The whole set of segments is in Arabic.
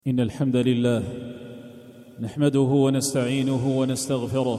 إن الحمد لله نحمده ونستعينه ونستغفره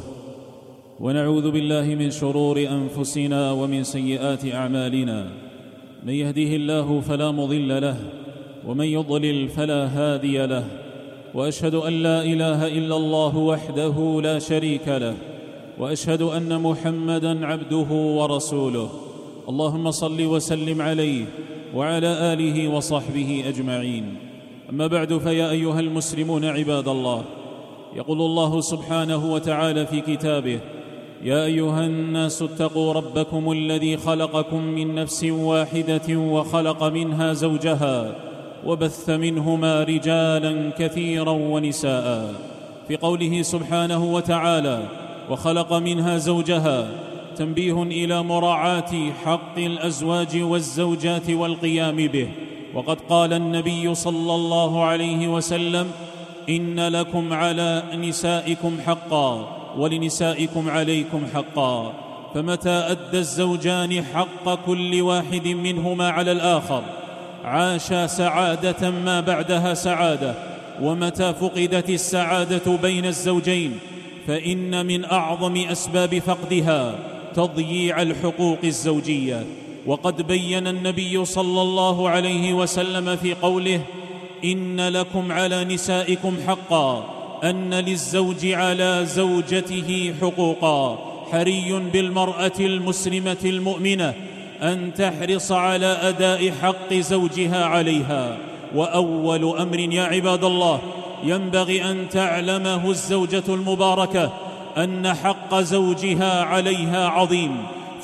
ونعوذ بالله من شرور أنفسنا ومن سيئات أعمالنا. من يهده الله فلا مضل له ومن يضلل فلا هادي له، وأشهد أن لا إله إلا الله وحده لا شريك له، وأشهد أن محمدًا عبده ورسوله. اللهم صل وسلم عليه وعلى آله وصحبه أجمعين. أما بعد، فيا أيها المسلمون عباد الله، يقول الله سبحانه وتعالى في كتابه: يا أيها الناس اتقوا ربكم الذي خلقكم من نفس واحدة وخلق منها زوجها وبث منهما رجالا كثيرا ونساء. في قوله سبحانه وتعالى: وخلق منها زوجها، تنبيه إلى مراعاة حق الأزواج والزوجات والقيام به. وقد قال النبي صلى الله عليه وسلم: إن لكم على نسائكم حقا ولنسائكم عليكم حقا. فمتى أدى الزوجان حق كل واحد منهما على الآخر عاشا سعادة ما بعدها سعادة. ومتى فقدت السعادة بين الزوجين فإن من أعظم أسباب فقدها تضييع الحقوق الزوجية. وقد بين النبي صلى الله عليه وسلم في قوله: إن لكم على نسائكم حقا، أن للزوج على زوجته حقوقا. حري بالمرأة المسلمة المؤمنة أن تحرص على أداء حق زوجها عليها. وأول أمر يا عباد الله ينبغي أن تعلمه الزوجة المباركة أن حق زوجها عليها عظيم،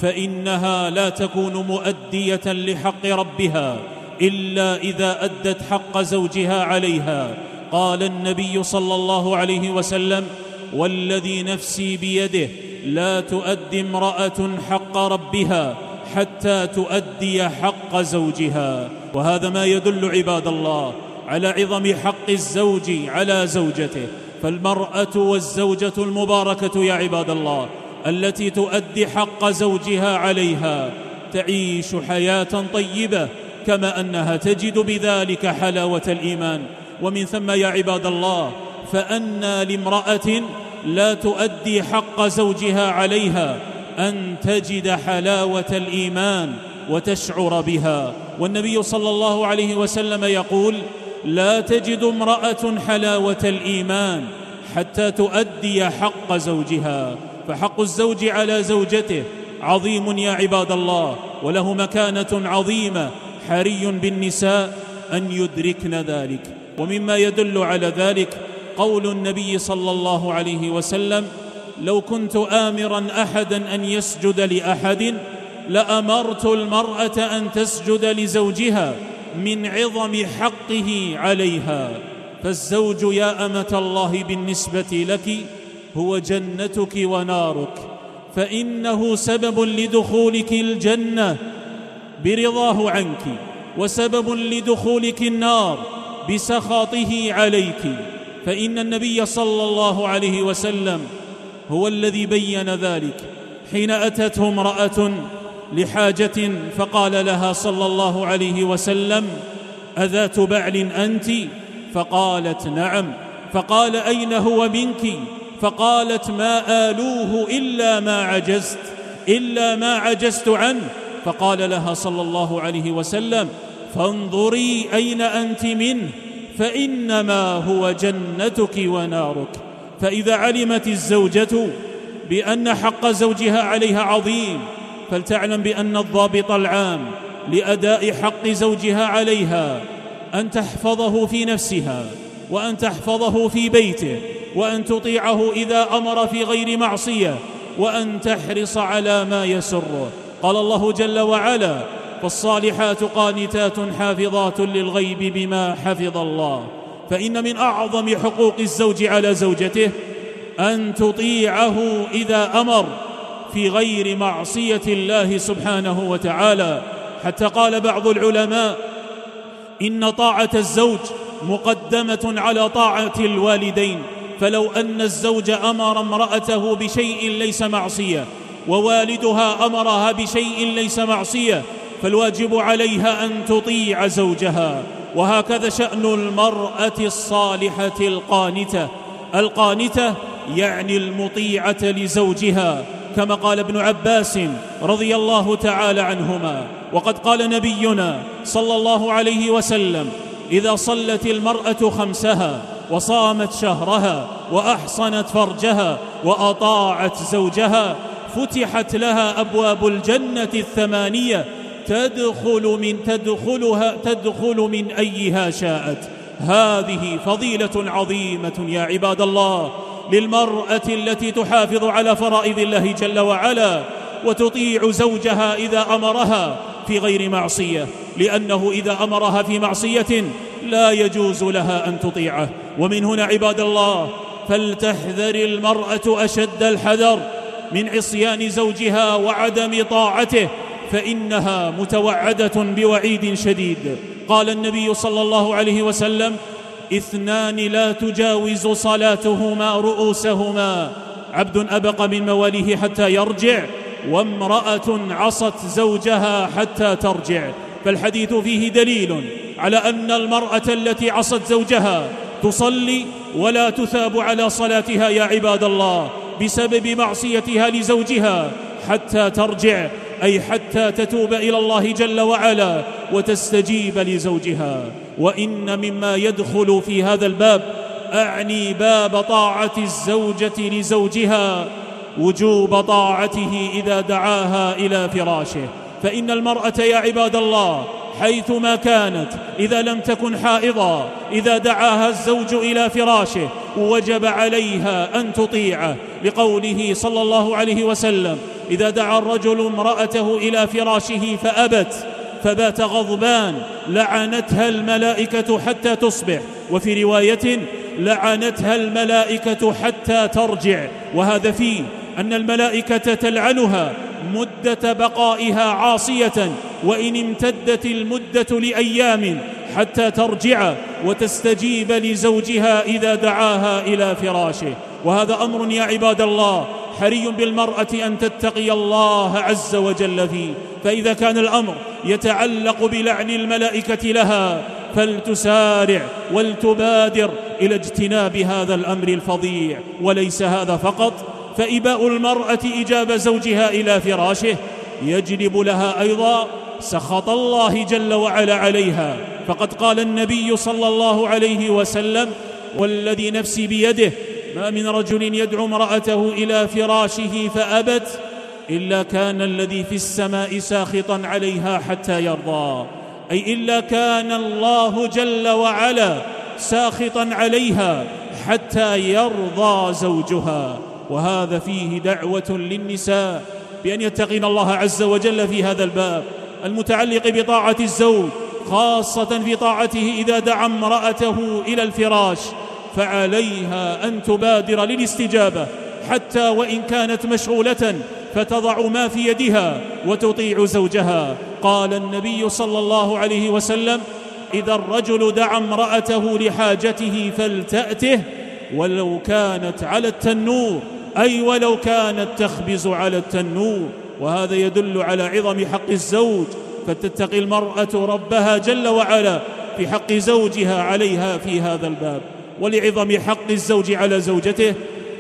فإنها لا تكون مؤدية لحق ربها إلا إذا أدت حق زوجها عليها. قال النبي صلى الله عليه وسلم: والذي نفسي بيده لا تؤدي امرأة حق ربها حتى تؤدي حق زوجها. وهذا ما يدل عباد الله على عظم حق الزوج على زوجته. فالمرأة والزوجة المباركة يا عباد الله التي تؤدي حق زوجها عليها تعيش حياة طيبة، كما أنها تجد بذلك حلاوة الإيمان. ومن ثم يا عباد الله فأنى لامرأة لا تؤدي حق زوجها عليها أن تجد حلاوة الإيمان وتشعر بها. والنبي صلى الله عليه وسلم يقول: لا تجد امرأة حلاوة الإيمان حتى تؤدي حق زوجها. فحق الزوج على زوجته عظيم يا عباد الله، وله مكانة عظيمة. حري بالنساء أن يدركن ذلك. ومما يدل على ذلك قول النبي صلى الله عليه وسلم: لو كنت آمرا أحدا أن يسجد لأحد لأمرت المرأة أن تسجد لزوجها من عظم حقه عليها. فالزوج يا أمة الله بالنسبة لك هو جنتك ونارك، فإنه سبب لدخولك الجنة برضاه عنك، وسبب لدخولك النار بسخطه عليك. فإن النبي صلى الله عليه وسلم هو الذي بين ذلك حين أتته امرأة لحاجة فقال لها صلى الله عليه وسلم: أذات بعل أنت؟ فقالت: نعم. فقال: أين هو منك؟ فقالت: ما آلوه إلا ما عجزت عنه. فقال لها صلى الله عليه وسلم: فانظري أين أنت منه، فإنما هو جنتك ونارك. فإذا علمت الزوجة بأن حق زوجها عليها عظيم فلتعلم بأن الضابط العام لأداء حق زوجها عليها أن تحفظه في نفسها، وأن تحفظه في بيته، وأن تطيعه إذا أمر في غير معصية، وأن تحرص على ما يسره. قال الله جل وعلا: فالصالحات قانتات حافظات للغيب بما حفظ الله. فإن من أعظم حقوق الزوج على زوجته أن تطيعه إذا أمر في غير معصية الله سبحانه وتعالى. حتى قال بعض العلماء: إن طاعة الزوج مقدمة على طاعة الوالدين. فلو أن الزوج أمر امرأته بشيء ليس معصية، ووالدها أمرها بشيء ليس معصية، فالواجب عليها أن تطيع زوجها وهكذا شأن المرأة الصالحة القانتة يعني المطيعة لزوجها، كما قال ابن عباس رضي الله تعالى عنهما. وقد قال نبينا صلى الله عليه وسلم: إذا صلت المرأة خمسها وصامت شهرها وأحصنت فرجها وأطاعت زوجها فتحت لها أبواب الجنة الثمانية تدخل من أيها شاءت. هذه فضيلة عظيمة يا عباد الله للمرأة التي تحافظ على فرائض الله جل وعلا وتطيع زوجها إذا أمرها في غير معصية، لأنه إذا أمرها في معصية لا يجوز لها أن تطيعه. ومن هنا عباد الله فلتحذر المرأة أشد الحذر من عصيان زوجها وعدم طاعته، فإنها متوعدة بوعيد شديد. قال النبي صلى الله عليه وسلم: 2 لا تجاوز صلاتهما رؤوسهما: عبد أبق من مواليه حتى يرجع، وامرأة عصت زوجها حتى ترجع. فالحديث فيه دليل على أن المرأة التي عصت زوجها تصلي ولا تثاب على صلاتها يا عباد الله بسبب معصيتها لزوجها حتى ترجع، أي حتى تتوب إلى الله جل وعلا وتستجيب لزوجها. وإن مما يدخل في هذا الباب، أعني باب طاعة الزوجة لزوجها، وجوب طاعته إذا دعاها إلى فراشه. فإن المرأة يا عباد الله حيثما كانت إذا لم تكن حائضا إذا دعاها الزوج إلى فراشه وجب عليها أن تطيعه، لقوله صلى الله عليه وسلم: إذا دعا الرجل امرأته إلى فراشه فأبت فبات غضبان لعنتها الملائكة حتى تصبح، وفي رواية: لعنتها الملائكة حتى ترجع. وهذا فيه أن الملائكة تلعنها مدة بقائها عاصية، وإن امتدت المدة لأيام حتى ترجع وتستجيب لزوجها إذا دعاها إلى فراشه. وهذا أمر يا عباد الله حري بالمرأة أن تتقي الله عز وجل فيه، فإذا كان الأمر يتعلق بلعن الملائكة لها فلتسارع ولتبادر إلى اجتناب هذا الأمر الفظيع. وليس هذا فقط، فإباء المرأة إجابة زوجها إلى فراشه يجلب لها أيضا سخط الله جل وعلا عليها. فقد قال النبي صلى الله عليه وسلم: والذي نفسي بيده ما من رجل يدعو امرأته إلى فراشه فأبت إلا كان الذي في السماء ساخطا عليها حتى يرضى، أي إلا كان الله جل وعلا ساخطا عليها حتى يرضى زوجها. وهذا فيه دعوة للنساء بأن يتقين الله عز وجل في هذا الباب المتعلق بطاعة الزوج، خاصة في طاعته إذا دعا امرأته إلى الفراش، فعليها أن تبادر للاستجابة حتى وإن كانت مشغولة، فتضع ما في يدها وتطيع زوجها. قال النبي صلى الله عليه وسلم: إذا الرجل دعا امرأته لحاجته فلتأته ولو كانت على التنور، أي ولو كانت تخبز على التنور. وهذا يدل على عظم حق الزوج، فتتقي المرأة ربها جل وعلا في حق زوجها عليها في هذا الباب. ولعظم حق الزوج على زوجته،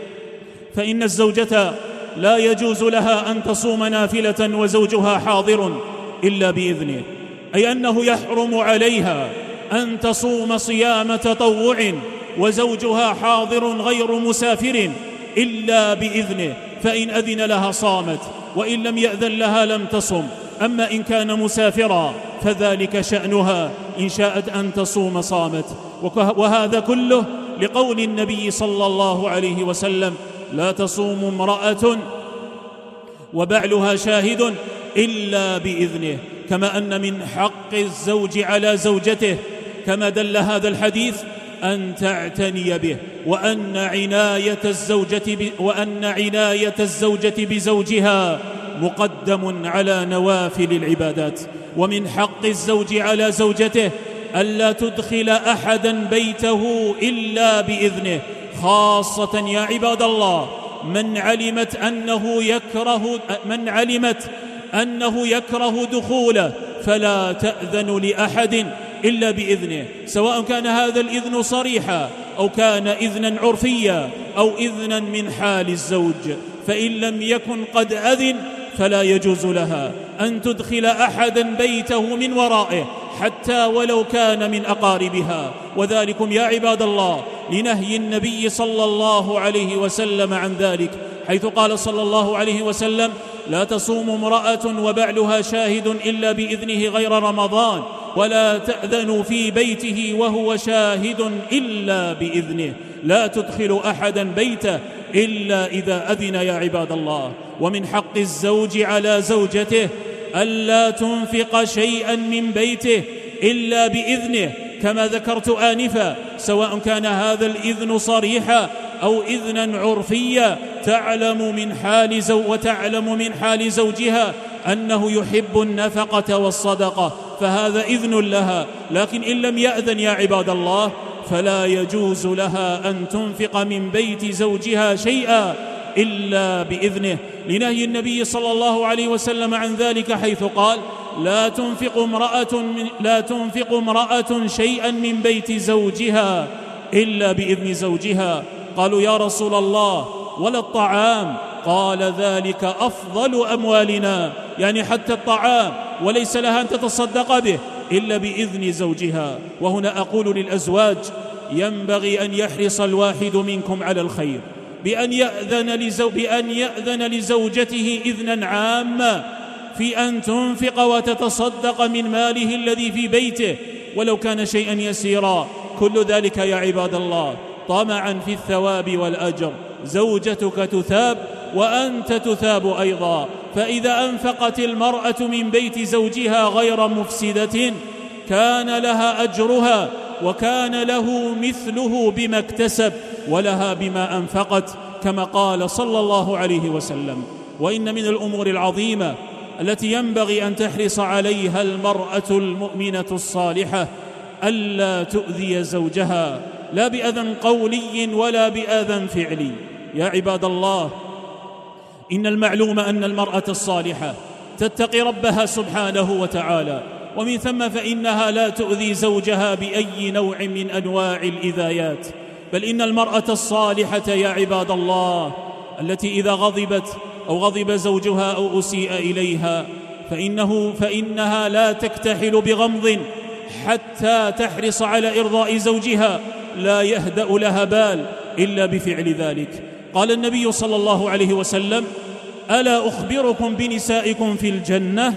فإن الزوجة لا يجوز لها أن تصوم نافلة وزوجها حاضر إلا بإذنه، أي أنه يحرم عليها أن تصوم صيام تطوع وزوجها حاضر غير مسافر إلا بإذنه، فإن أذن لها صامت، وإن لم يأذن لها لم تصم. أما إن كان مسافرا فذلك شأنها، إن شاءت أن تصوم صامت. وهذا كله لقول النبي صلى الله عليه وسلم: لا تصوم امرأة وبعلها شاهد إلا بإذنه. كما أن من حق الزوج على زوجته كما دل هذا الحديث أن تعتني به، وأن عناية الزوجة بزوجها مقدم على نوافل العبادات. ومن حق الزوج على زوجته ألا تدخل أحدا بيته إلا بإذنه، خاصة يا عباد الله من علمت أنه يكره دخوله فلا تأذن لأحد إلا بإذنه، سواء كان هذا الإذن صريحا أو كان إذنا عرفيا أو إذنا من حال الزوج. فإن لم يكن قد أذن فلا يجوز لها أن تدخل أحدا بيته من ورائه حتى ولو كان من أقاربها. وذلكم يا عباد الله لنهي النبي صلى الله عليه وسلم عن ذلك، حيث قال صلى الله عليه وسلم: لا تصوم امرأة وبعلها شاهد إلا بإذنه غير رمضان، ولا تأذن في بيته وهو شاهد إلا بإذنه. لا تدخل أحدا بيته إلا إذا أذن يا عباد الله. ومن حق الزوج على زوجته ألا تنفق شيئا من بيته إلا بإذنه، كما ذكرت آنفا، سواء كان هذا الإذن صريحا أو إذنا عرفيا، وتعلم من حال زوجها أنه يحب النفقة والصدقة، فهذا إذن لها. لكن إن لم يأذن يا عباد الله فلا يجوز لها أن تنفق من بيت زوجها شيئا إلا بإذنه، لنهي النبي صلى الله عليه وسلم عن ذلك، حيث قال: لا تنفق امرأة شيئا من بيت زوجها إلا بإذن زوجها. قالوا: يا رسول الله ولا الطعام؟ قال: ذلك أفضل أموالنا، يعني حتى الطعام وليس لها أن تتصدق به إلا بإذن زوجها. وهنا أقول للأزواج: ينبغي أن يحرص الواحد منكم على الخير بأن يأذن لزوجته إذنا عاما في أن تنفق وتتصدق من ماله الذي في بيته ولو كان شيئا يسيرا. كل ذلك يا عباد الله طمعا في الثواب والأجر. زوجتك تثاب وأنت تثاب أيضا، فإذا أنفقت المرأة من بيت زوجها غير مفسدة كان لها أجرها وكان له مثله بما اكتسب ولها بما أنفقت، كما قال صلى الله عليه وسلم. وإن من الأمور العظيمة التي ينبغي أن تحرص عليها المرأة المؤمنة الصالحة ألا تؤذي زوجها، لا بأذى قولي ولا بأذى فعلي. يا عباد الله، إن المعلوم أن المرأة الصالحة تتقي ربها سبحانه وتعالى، ومن ثم فإنها لا تؤذي زوجها بأي نوع من أنواع الإذايات. بل إن المرأة الصالحة يا عباد الله التي إذا غضبت أو غضب زوجها أو أسيء إليها فإنها لا تكتحل بغمض حتى تحرص على إرضاء زوجها، لا يهدأ لها بال إلا بفعل ذلك. قال النبي صلى الله عليه وسلم: ألا أخبركم بنسائكم في الجنة؟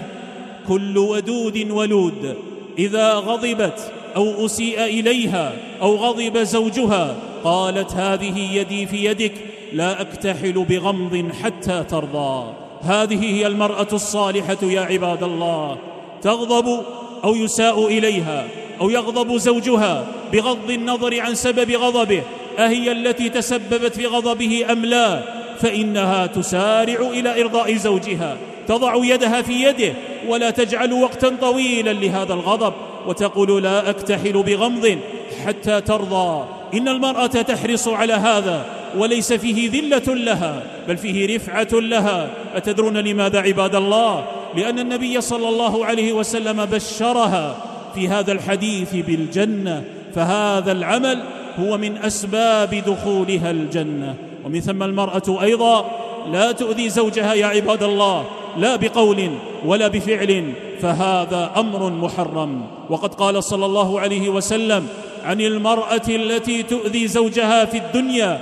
كل ودود ولود إذا غضبت أو أسيء إليها أو غضب زوجها قالت: هذه يدي في يدك، لا أكتحل بغمض حتى ترضى. هذه هي المرأة الصالحة يا عباد الله. تغضب أو يساء إليها أو يغضب زوجها بغض النظر عن سبب غضبه، أهي التي تسببت في غضبه أم لا؟ فإنها تسارع إلى إرضاء زوجها، تضع يدها في يده ولا تجعل وقتا طويلا لهذا الغضب، وتقول: لا أكتحل بغمض حتى ترضى. إن المرأة تحرص على هذا، وليس فيه ذلة لها بل فيه رفعة لها. أتدرون لماذا عباد الله؟ لأن النبي صلى الله عليه وسلم بشرها في هذا الحديث بالجنة، فهذا العمل هو من أسباب دخولها الجنة. ومن ثم المرأة أيضا لا تؤذي زوجها يا عباد الله، لا بقول ولا بفعل، فهذا أمر محرم. وقد قال صلى الله عليه وسلم عن المرأة التي تؤذي زوجها في الدنيا: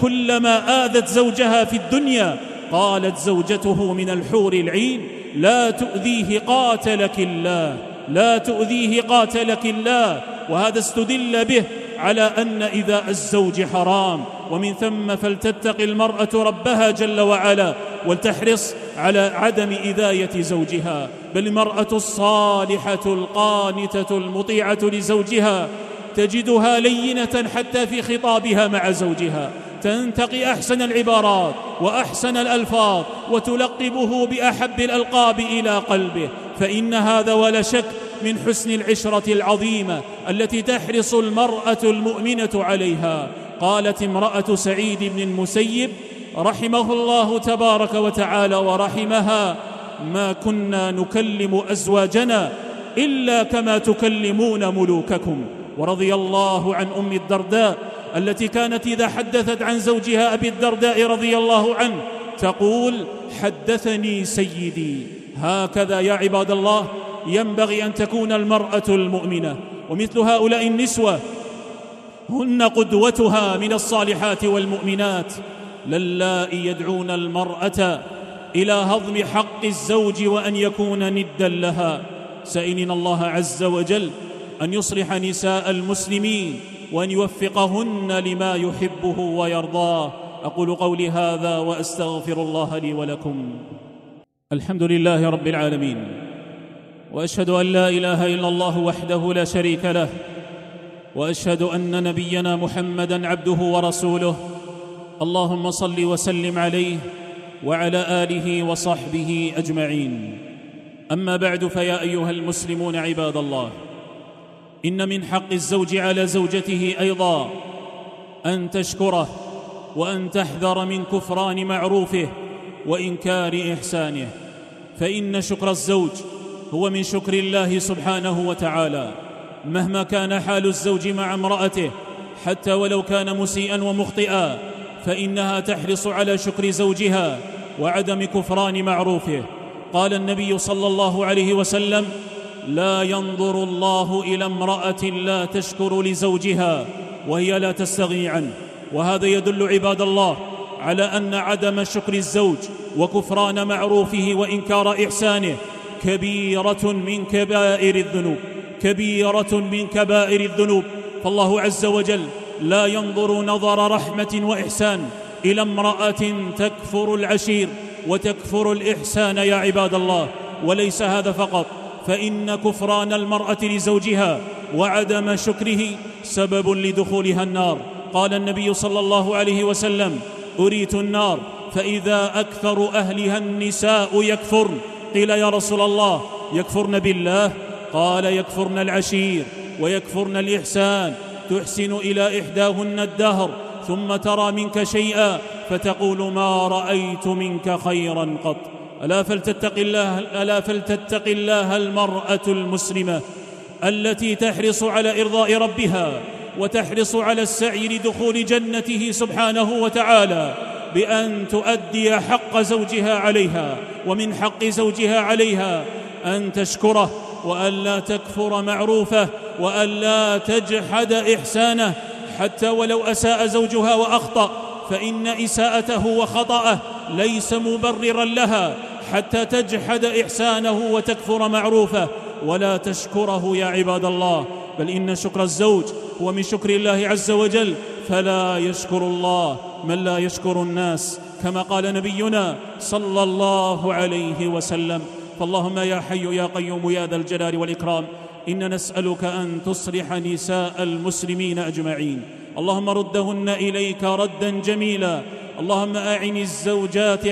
كلما آذت زوجها في الدنيا قالت زوجته من الحور العين: لا تؤذيه قاتلك الله، لا تؤذيه قاتلك الله. وهذا استدل به على أن إيذاء الزوج حرام. ومن ثم فلتتق المرأة ربها جل وعلا ولتحرص على عدم إذاية زوجها. بل المرأة الصالحة القانتة المطيعة لزوجها تجدها لينة حتى في خطابها مع زوجها، تنتقي أحسن العبارات وأحسن الألفاظ وتلقبه بأحب الألقاب إلى قلبه، فإن هذا ولا شك من حسن العشرة العظيمة التي تحرص المرأة المؤمنة عليها. قالت امرأة سعيد بن المسيب رحمه الله تبارك وتعالى ورحمها: ما كنا نكلم أزواجنا إلا كما تكلمون ملوككم. ورضي الله عن أم الدرداء التي كانت إذا حدثت عن زوجها أبي الدرداء رضي الله عنه تقول: حدثني سيدي. هكذا يا عباد الله ينبغي أن تكون المرأة المؤمنة. ومثل هؤلاء النسوة هن قدوتها من الصالحات والمؤمنات، للائي يدعون المرأة إلى هضم حق الزوج وأن يكون ندا لها. سائلين الله عز وجل أن يصلح نساء المسلمين وأن يوفقهن لما يحبه ويرضاه. أقول قولي هذا وأستغفر الله لي ولكم. الحمد لله رب العالمين، وأشهد أن لا إله إلا الله وحده لا شريك له، وأشهد أن نبينا محمدًا عبده ورسوله. اللهم صل وسلم عليه وعلى آله وصحبه أجمعين. أما بعد، فيا أيها المسلمون عباد الله، إن من حق الزوج على زوجته أيضا أن تشكره وأن تحذر من كفران معروفه وإنكار إحسانه، فإن شكر الزوج هو من شكر الله سبحانه وتعالى. مهما كان حال الزوج مع امرأته حتى ولو كان مسيئا ومخطئا، فإنها تحرص على شكر زوجها وعدم كفران معروفه. قال النبي صلى الله عليه وسلم: لا ينظر الله إلى امرأة لا تشكر لزوجها وهي لا تستغني عنه. وهذا يدل عباد الله على أن عدم شكر الزوج وكفران معروفه وإنكار إحسانه كبيرة من كبائر الذنوب، كبيرة من كبائر الذنوب. فالله عز وجل لا ينظر نظر رحمة وإحسان إلى امرأة تكفر العشير وتكفر الإحسان يا عباد الله. وليس هذا فقط، فإن كفران المرأة لزوجها وعدم شكره سبب لدخولها النار. قال النبي صلى الله عليه وسلم: أريت النار فإذا أكثر أهلها النساء يكفرن. قيل: يا رسول الله، يكفرن بالله؟ قال: يكفرن العشير ويكفرن الإحسان. تحسن إلى إحداهن الدهر ثم ترى منك شيئا فتقول: ما رأيت منك خيرا قط. ألا فلتتق الله المرأة المسلمة التي تحرص على إرضاء ربها وتحرص على السعي لدخول جنته سبحانه وتعالى بأن تؤدي حق زوجها عليها. ومن حق زوجها عليها أن تشكره وأن لا تكفر معروفه وأن لا تجحد إحسانه، حتى ولو أساء زوجها وأخطأ، فإن إساءته وخطأه ليس مبررا لها حتى تجحد إحسانه وتكفر معروفه ولا تشكره يا عباد الله. بل إن شكر الزوج هو من شكر الله عز وجل، فلا يشكر الله من لا يشكر الناس، كما قال نبينا صلى الله عليه وسلم. فاللهم يا حي يا قيوم يا ذا الجلال والإكرام، إن نسألك أن تصلح نساء المسلمين أجمعين. اللهم ردهن إليك ردا جميلا. اللهم أعن الزوجات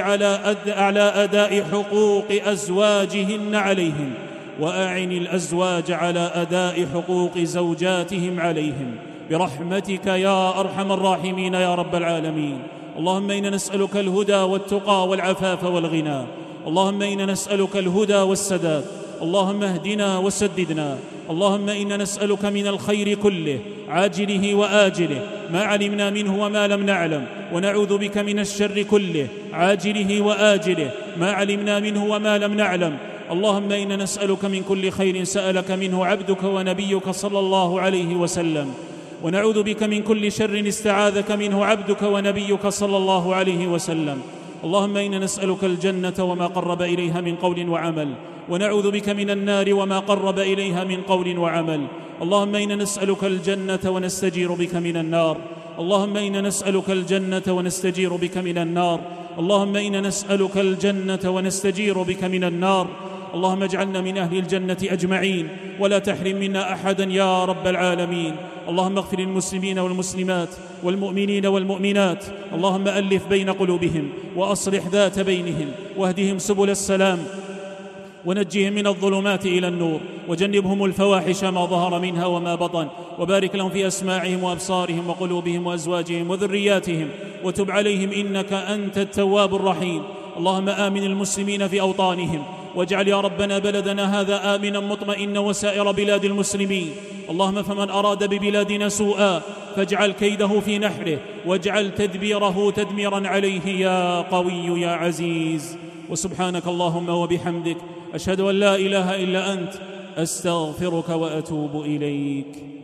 على أداء حقوق أزواجهن عليهم، وأعن الأزواج على أداء حقوق زوجاتهم عليهم برحمتك يا أرحم الراحمين يا رب العالمين. اللهم إنا نسألك الهدى والتقى والعفاف والغنى. اللهم إنا نسألك الهدى والسداد. اللهم اهدنا وسددنا. اللهم إنا نسألك من الخير كله عاجله وآجله ما علمنا منه وما لم نعلم، ونعوذ بك من الشر كله عاجله وآجله ما علمنا منه وما لم نعلم. اللهم إنا نسألك من كل خير سألك منه عبدك ونبيك صلى الله عليه وسلم، ونعوذ بك من كل شر استعاذك منه عبدك ونبيك صلى الله عليه وسلم. اللهم إنا نسألك الجنة وما قرب إليها من قول وعمل، ونعوذ بك من النار وما قرب إليها من قول وعمل. اللهم إنا نسألك الجنة ونستجير بك من النار. اللهم إنا نسألك الجنة ونستجير بك من النار. اللهم إنا نسألك الجنة ونستجير بك من النار. اللهم اجعلنا من أهل الجنة أجمعين، ولا تحرم منا أحدا يا رب العالمين. اللهم اغفر للمسلمين والمسلمات والمؤمنين والمؤمنات. اللهم ألف بين قلوبهم وأصلح ذات بينهم، واهدهم سبل السلام، ونجهم من الظلمات إلى النور، وجنبهم الفواحش ما ظهر منها وما بطن، وبارك لهم في أسماعهم وأبصارهم وقلوبهم وأزواجهم وذرياتهم، وتب عليهم إنك أنت التواب الرحيم. اللهم آمن المسلمين في أوطانهم، واجعل يا ربنا بلدنا هذا آمنا مطمئنا وسائر بلاد المسلمين. اللهم فمن أراد ببلادنا سوءا فاجعل كيده في نحره، واجعل تدبيره تدميرا عليه يا قوي يا عزيز. وسبحانك اللهم وبحمدك، أشهد أن لا إله إلا أنت، أستغفرك وأتوب إليك.